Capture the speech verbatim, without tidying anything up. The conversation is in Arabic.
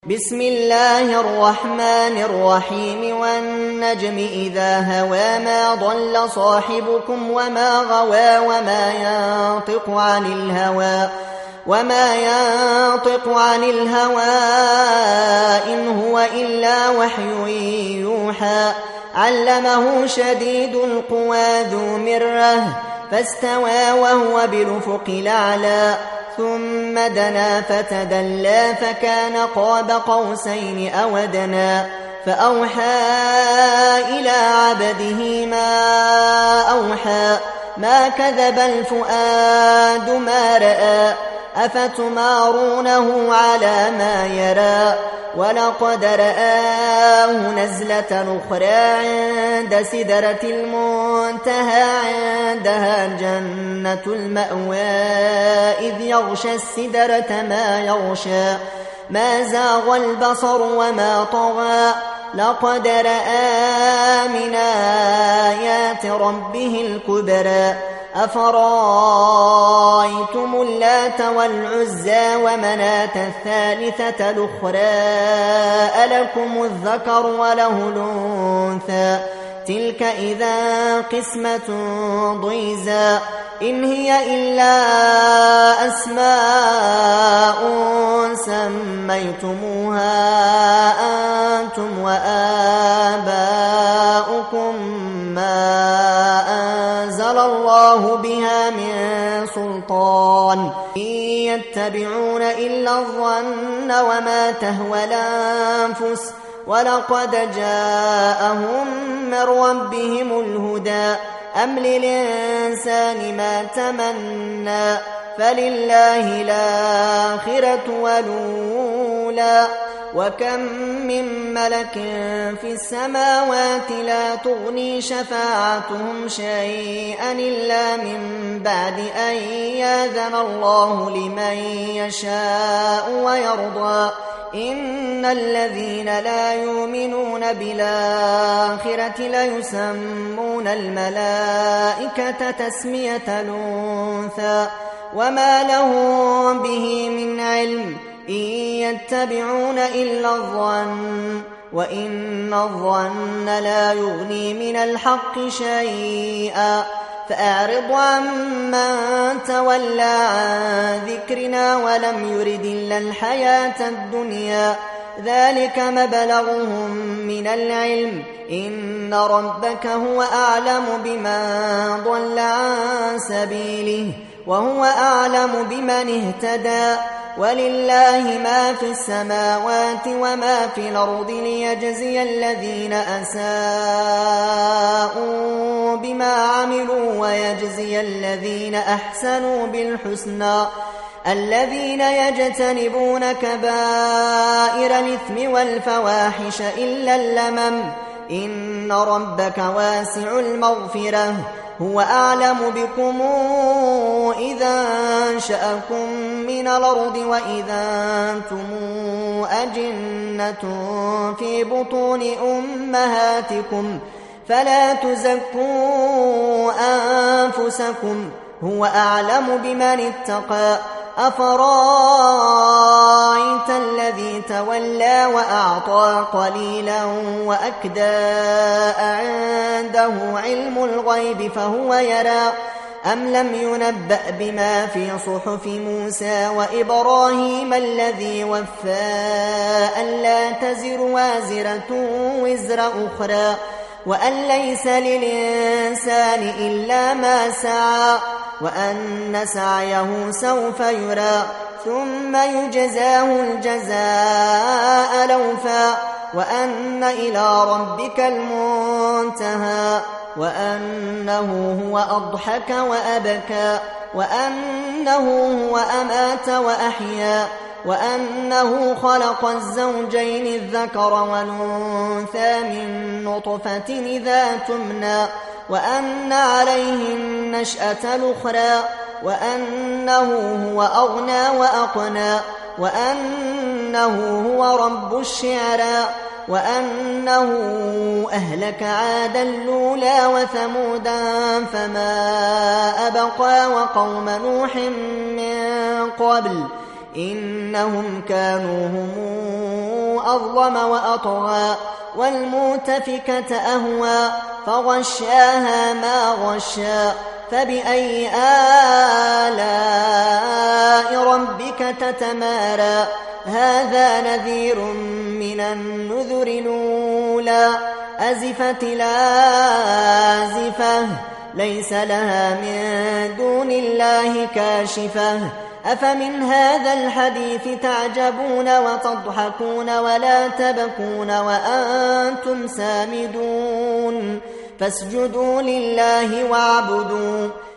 بسم الله الرحمن الرحيم والنجم إذا هوى ما ضل صاحبكم وما غوى وما ينطق عن الهوى وما ينطق عن الهوى إن هو إلا وحي يوحى علمه شديد القوى ذو مرة فاستوى وهو بالأفق الأعلى ثم دنا فتدلى فكان قاب قوسين أو أدنى فأوحى إلى عبده ما أوحى ما كذب الفؤاد ما رأى أفتمارونه على ما يرى ولقد رآه نزلة أخرى عند سدرة المنتهى عندها جنة المأوى إذ يغشى السدرة ما يغشى ما زاغ البصر وما طغى لقد رأى من آيات ربه الكبرى أفرأيتم اللات والعزى ومناة الثالثة الأخرى ألكم الذكر وله الأنثى تلك إذا قسمة ضيزى إن هي إلا أسماء سميتموها أنتم وآباؤكم ما أنزل الله بها من سلطان إن يتبعون إلا الظن وما تهوى الأنفس ولقد جاءهم من ربهم الهدى أم للإنسان ما تمنى فلله الآخرة والأولى وكم من ملك في السماوات لا تغني شفاعتهم شيئا إلا من بعد أن يأذن الله لمن يشاء ويرضى إن الذين لا يؤمنون بالآخرة ليسمون الملائكة تسمية الأنثى وما لهم به من علم إن يتبعون إلا الظن وإن الظن لا يغني من الحق شيئا فأعرض عمن تولى عن ذكرنا ولم يرد إلا الحياة الدنيا ذلك مبلغهم من العلم إن ربك هو أعلم بمن ضل عن سبيله وهو أعلم بمن اهتدى ولله ما في السماوات وما في الأرض ليجزي الذين أساءوا بما عملوا ويجزي الذين أحسنوا بالحسنى الذين يجتنبون كبائر الإثم والفواحش إلا اللمم إن ربك واسع المغفرة هو أعلم بكم إذا أنشأكم من الأرض وإذا أنتم أجنة في بطون أمهاتكم فلا تزكوا أنفسكم هو أعلم بمن اتقى أفرأيت الذي تولى وأعطى قليلا وأكدى عنده علم الغيب فهو يرى أم لم ينبأ بما في صحف موسى وإبراهيم الذي وفى ألا تزر وازرة وزر أخرى وأن ليس للإنسان إلا ما سعى وأن سعيه سوف يرى ثم يجزاه الجزاء الأوفى وأن إلى ربك المنتهى وأنه هو أضحك وأبكى وأنه هو أمات وأحيا وأنه خلق الزوجين الذكر والأنثى من نطفة إذا تمنى وأن عليه النشأة الأخرى وأنه هو أغنى وأقنى وأنه هو رب الشعرى وأنه أهلك عادا الأولى وثمودا فما أبقى وقوم نوح من قبل إنهم كانوا هم أظلم وأطغى والمؤتفكة أهوى فغشاها ما غشا فبأي آلاء ربك تتمارى هذا نذير من النذر الأولى أزفت الآزفة ليس لها من دون الله كاشفة أفمن هذا الحديث تعجبون وتضحكون ولا تبكون وأنتم سامدون فاسجدوا لله واعبدوا